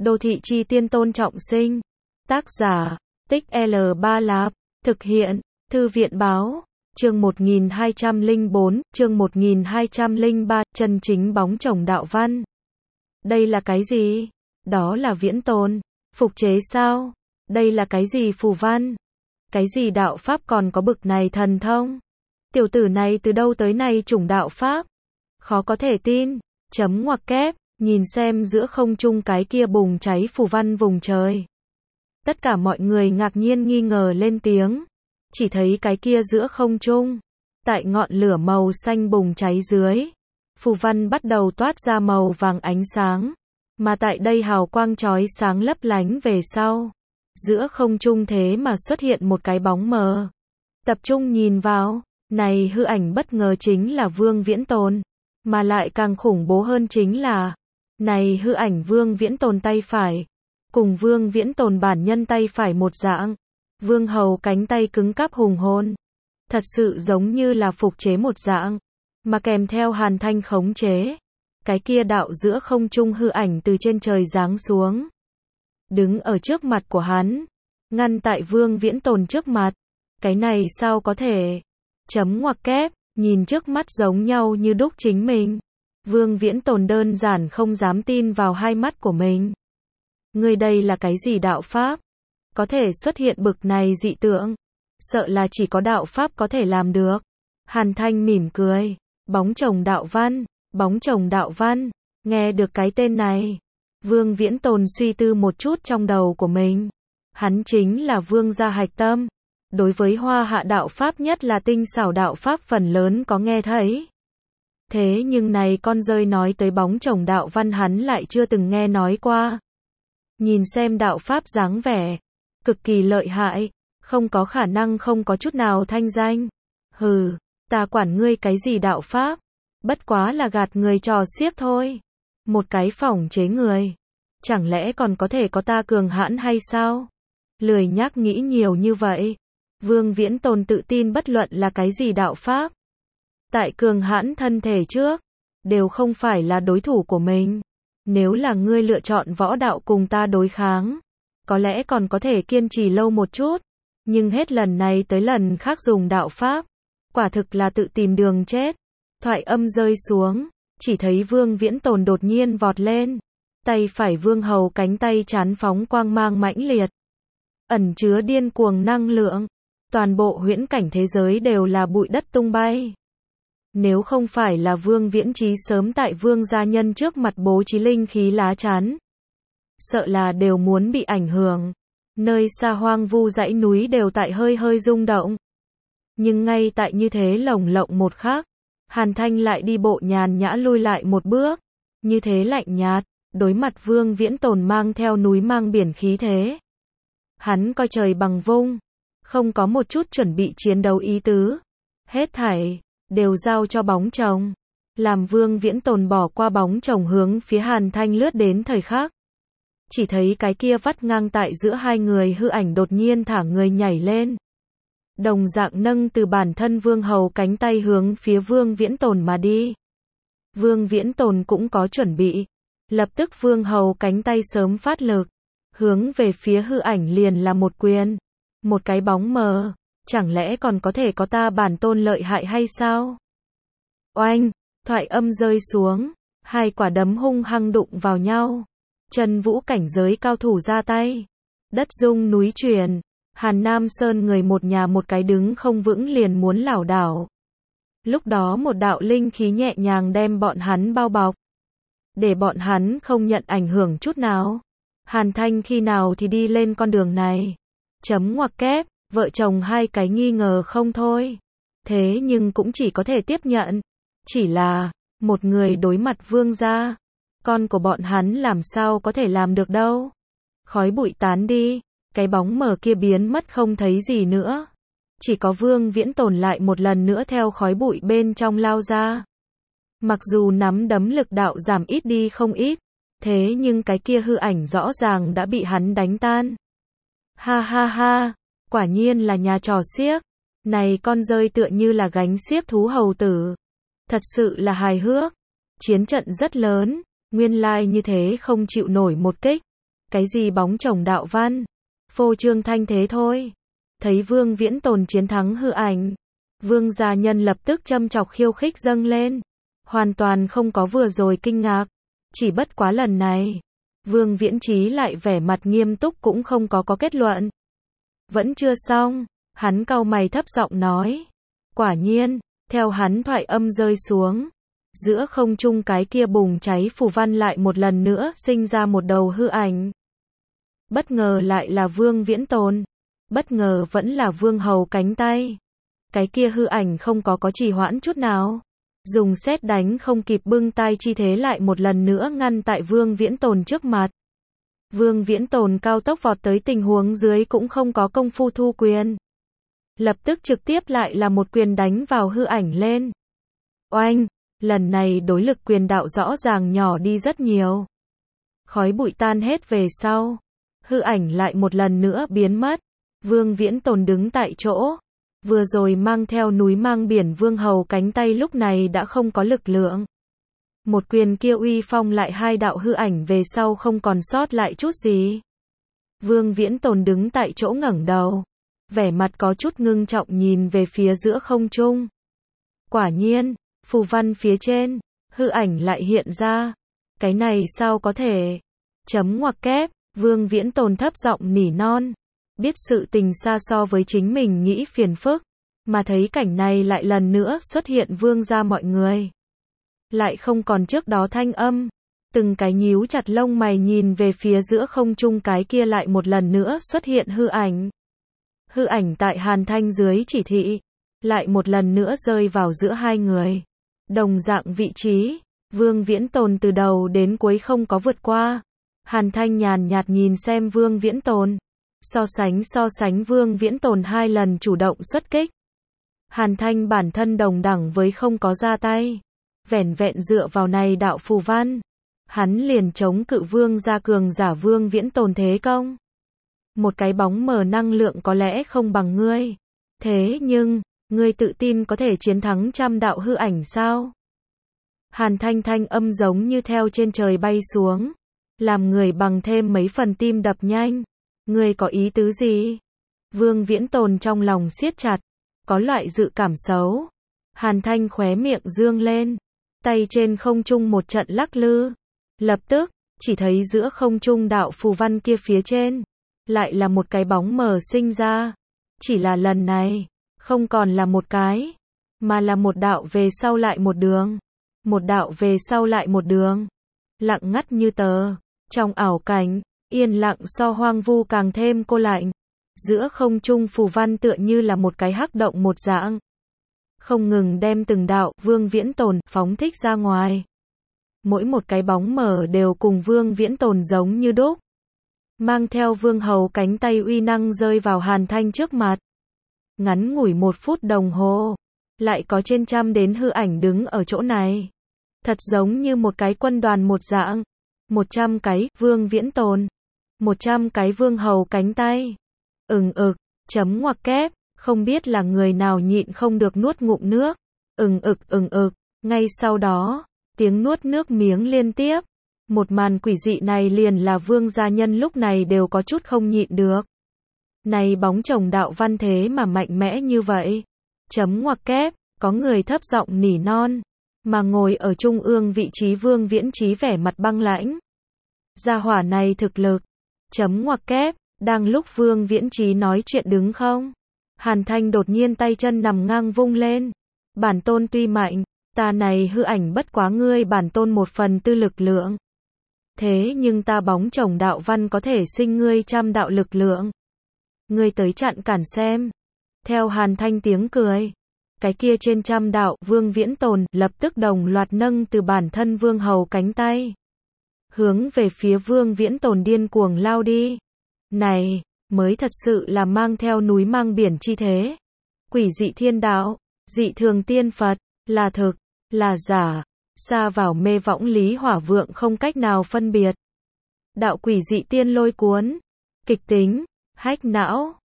Đô thị chi tiên Tôn Trọng Sinh. Tác giả, Tích L3 Lạp. Thực hiện, Thư viện Báo. Chương 1204, chương 1203, chân chính bóng chồng đạo văn. Đây là cái gì? Đó là viễn tồn. Phục chế sao? Đây là cái gì phù văn? Cái gì đạo pháp còn có bực này thần thông? Tiểu tử này từ đâu tới này chủng đạo pháp? Khó có thể tin. Chấm ngoặc kép, nhìn xem giữa không trung cái kia bùng cháy phù văn vùng trời. Tất cả mọi người ngạc nhiên nghi ngờ lên tiếng. Chỉ thấy cái kia giữa không trung, tại ngọn lửa màu xanh bùng cháy dưới, phù văn bắt đầu toát ra màu vàng ánh sáng, mà tại đây hào quang chói sáng lấp lánh về sau, giữa không trung thế mà xuất hiện một cái bóng mờ. Tập trung nhìn vào, này hư ảnh bất ngờ chính là Vương Viễn Tồn, mà lại càng khủng bố hơn chính là, này hư ảnh Vương Viễn Tồn tay phải, cùng Vương Viễn Tồn bản nhân tay phải một dạng. Vương hầu cánh tay cứng cáp hùng hồn, thật sự giống như là phục chế một dạng, mà kèm theo Hàn Thanh khống chế. Cái kia đạo giữa không trung hư ảnh từ trên trời giáng xuống, đứng ở trước mặt của hắn, ngăn tại Vương Viễn Tồn trước mặt. Cái này sao có thể? Chấm ngoặc kép, nhìn trước mắt giống nhau như đúc chính mình. Vương Viễn Tồn đơn giản không dám tin vào hai mắt của mình. Người đây là cái gì đạo pháp? Có thể xuất hiện bực này dị tượng, sợ là chỉ có đạo pháp có thể làm được. Hàn Thanh mỉm cười, bóng chồng đạo văn, bóng chồng đạo văn, nghe được cái tên này. Vương Viễn Tồn suy tư một chút trong đầu của mình. Hắn chính là vương gia hạch tâm. Đối với hoa hạ đạo pháp nhất là tinh xảo đạo pháp phần lớn có nghe thấy. Thế nhưng này con rơi nói tới bóng chồng đạo văn hắn lại chưa từng nghe nói qua. Nhìn xem đạo pháp dáng vẻ cực kỳ lợi hại, không có khả năng không có chút nào thanh danh. Hừ, ta quản ngươi cái gì đạo pháp, bất quá là gạt người trò xiếc thôi. Một cái phỏng chế người, chẳng lẽ còn có thể có ta cường hãn hay sao? Lười nhác nghĩ nhiều như vậy. Vương Viễn Tồn tự tin bất luận là cái gì đạo pháp, tại cường hãn thân thể trước, đều không phải là đối thủ của mình. Nếu là ngươi lựa chọn võ đạo cùng ta đối kháng, có lẽ còn có thể kiên trì lâu một chút, nhưng hết lần này tới lần khác dùng đạo pháp, quả thực là tự tìm đường chết. Thoại âm rơi xuống, chỉ thấy Vương Viễn Tồn đột nhiên vọt lên, tay phải vương hầu cánh tay chán phóng quang mang mãnh liệt, ẩn chứa điên cuồng năng lượng, toàn bộ huyễn cảnh thế giới đều là bụi đất tung bay. Nếu không phải là Vương Viễn Trí sớm tại Vương gia nhân trước mặt bố trí linh khí lá chắn, sợ là đều muốn bị ảnh hưởng. Nơi xa hoang vu dãy núi đều tại hơi hơi rung động. Nhưng ngay tại như thế lồng lộng một khắc, Hàn Thanh lại đi bộ nhàn nhã lui lại một bước, như thế lạnh nhạt, đối mặt Vương Viễn Tồn mang theo núi mang biển khí thế. Hắn coi trời bằng vung, không có một chút chuẩn bị chiến đấu ý tứ. Hết thảy đều giao cho bóng chồng. Làm Vương Viễn Tồn bỏ qua bóng chồng hướng phía Hàn Thanh lướt đến thời khắc, chỉ thấy cái kia vắt ngang tại giữa hai người hư ảnh đột nhiên thả người nhảy lên. Đồng dạng nâng từ bản thân vương hầu cánh tay hướng phía Vương Viễn Tồn mà đi. Vương Viễn Tồn cũng có chuẩn bị. Lập tức vương hầu cánh tay sớm phát lực. Hướng về phía hư ảnh liền là một quyền. Một cái bóng mờ. Chẳng lẽ còn có thể có ta bản tôn lợi hại hay sao? Oanh, thoại âm rơi xuống. Hai quả đấm hung hăng đụng vào nhau. Chân vũ cảnh giới cao thủ ra tay. Đất rung núi chuyển. Hàn Nam Sơn người một nhà một cái đứng không vững liền muốn lảo đảo. Lúc đó một đạo linh khí nhẹ nhàng đem bọn hắn bao bọc, để bọn hắn không nhận ảnh hưởng chút nào. Hàn Thanh khi nào thì đi lên con đường này? Chấm ngoặc kép, vợ chồng hai cái nghi ngờ không thôi. Thế nhưng cũng chỉ có thể tiếp nhận. Chỉ là, một người đối mặt vương gia, con của bọn hắn làm sao có thể làm được đâu. Khói bụi tán đi, cái bóng mờ kia biến mất không thấy gì nữa. Chỉ có Vương Viễn Tồn lại một lần nữa theo khói bụi bên trong lao ra. Mặc dù nắm đấm lực đạo giảm ít đi không ít, thế nhưng cái kia hư ảnh rõ ràng đã bị hắn đánh tan. Ha ha ha, quả nhiên là nhà trò xiếc. Này con rơi tựa như là gánh xiếc thú hầu tử. Thật sự là hài hước. Chiến trận rất lớn, nguyên lai như thế không chịu nổi một kích. Cái gì bóng chồng đạo văn? Phô trương thanh thế thôi. Thấy Vương Viễn Tồn chiến thắng hư ảnh, Vương gia nhân lập tức châm chọc khiêu khích dâng lên. Hoàn toàn không có vừa rồi kinh ngạc. Chỉ bất quá lần này, Vương Viễn Chí lại vẻ mặt nghiêm túc cũng không có kết luận. Vẫn chưa xong, hắn cau mày thấp giọng nói. Quả nhiên, theo hắn thoại âm rơi xuống, giữa không trung cái kia bùng cháy phù văn lại một lần nữa sinh ra một đầu hư ảnh. Bất ngờ lại là Vương Viễn Tồn. Bất ngờ vẫn là Vương Hầu cánh tay. Cái kia hư ảnh không có trì hoãn chút nào. Dùng sét đánh không kịp bưng tay chi thế lại một lần nữa ngăn tại Vương Viễn Tồn trước mặt. Vương Viễn Tồn cao tốc vọt tới tình huống dưới cũng không có công phu thu quyền. Lập tức trực tiếp lại là một quyền đánh vào hư ảnh lên. Oanh, lần này đối lực quyền đạo rõ ràng nhỏ đi rất nhiều. Khói bụi tan hết về sau, hư ảnh lại một lần nữa biến mất. Vương Viễn Tồn đứng tại chỗ. Vừa rồi mang theo núi mang biển Vương Hầu cánh tay lúc này đã không có lực lượng. Một quyền kia uy phong lại hai đạo hư ảnh về sau không còn sót lại chút gì. Vương Viễn Tồn đứng tại chỗ ngẩng đầu. Vẻ mặt có chút ngưng trọng nhìn về phía giữa không trung. Quả nhiên, phù văn phía trên, hư ảnh lại hiện ra. Cái này sao có thể? Chấm ngoặc kép, Vương Viễn Tồn thấp giọng nỉ non. Biết sự tình xa so với chính mình nghĩ phiền phức, mà thấy cảnh này lại lần nữa xuất hiện Vương gia mọi người. Lại không còn trước đó thanh âm, từng cái nhíu chặt lông mày nhìn về phía giữa không trung cái kia lại một lần nữa xuất hiện hư ảnh. Hư ảnh tại Hàn Thanh dưới chỉ thị, lại một lần nữa rơi vào giữa hai người. Đồng dạng vị trí, Vương Viễn Tồn từ đầu đến cuối không có vượt qua. Hàn Thanh nhàn nhạt nhìn xem Vương Viễn Tồn. So sánh Vương Viễn Tồn hai lần chủ động xuất kích. Hàn Thanh bản thân đồng đẳng với không có ra tay. Vẻn vẹn dựa vào này đạo phù văn. Hắn liền chống cự Vương gia cường giả Vương Viễn Tồn thế công. Một cái bóng mờ năng lượng có lẽ không bằng ngươi. Thế nhưng, ngươi tự tin có thể chiến thắng trăm đạo hư ảnh sao? Hàn Thanh thanh âm giống như theo trên trời bay xuống. Làm người bằng thêm mấy phần tim đập nhanh. Ngươi có ý tứ gì? Vương Viễn Tồn trong lòng siết chặt. Có loại dự cảm xấu. Hàn Thanh khóe miệng dương lên. Tay trên không trung một trận lắc lư. Lập tức, chỉ thấy giữa không trung đạo phù văn kia phía trên. Lại là một cái bóng mờ sinh ra. Chỉ là lần này, không còn là một cái. Mà là một đạo về sau lại một đường. Một đạo về sau lại một đường. Lặng ngắt như tờ. Trong ảo cảnh, yên lặng so hoang vu càng thêm cô lạnh. Giữa không trung phù văn tựa như là một cái hắc động một dạng. Không ngừng đem từng đạo Vương Viễn Tồn phóng thích ra ngoài. Mỗi một cái bóng mờ đều cùng Vương Viễn Tồn giống như đúc. Mang theo Vương Hầu cánh tay uy năng rơi vào Hàn Thanh trước mặt. Ngắn ngủi 1 phút đồng hồ. Lại có trên trăm đến hư ảnh đứng ở chỗ này. Thật giống như một cái quân đoàn một dạng. 100 cái Vương Viễn Tồn. 100 cái Vương Hầu cánh tay. Chấm ngoặc kép. Không biết là người nào nhịn không được nuốt ngụm nước. Ngay sau đó, tiếng nuốt nước miếng liên tiếp. Một màn quỷ dị này liền là Vương gia nhân lúc này đều có chút không nhịn được. Này bóng chồng đạo văn thế mà mạnh mẽ như vậy. Chấm ngoặc kép, có người thấp giọng nỉ non. Mà ngồi ở trung ương vị trí Vương Viễn Chí vẻ mặt băng lãnh. Gia hỏa này thực lực. Chấm ngoặc kép, đang lúc Vương Viễn Chí nói chuyện đứng không? Hàn Thanh đột nhiên tay chân nằm ngang vung lên. Bản tôn tuy mạnh, ta này hư ảnh bất quá ngươi bản tôn 1/4 lực lượng. Thế nhưng ta bóng chồng đạo văn có thể sinh ngươi trăm đạo lực lượng. Ngươi tới chặn cản xem. Theo Hàn Thanh tiếng cười. Cái kia trên trăm đạo Vương Viễn Tồn lập tức đồng loạt nâng từ bản thân Vương Hầu cánh tay. Hướng về phía Vương Viễn Tồn điên cuồng lao đi. Này, mới thật sự là mang theo núi mang biển chi thế. Quỷ dị thiên đạo, dị thường tiên Phật, là thực, là giả, xa vào mê võng lý hỏa vượng không cách nào phân biệt. Đạo quỷ dị tiên lôi cuốn, kịch tính, hách não.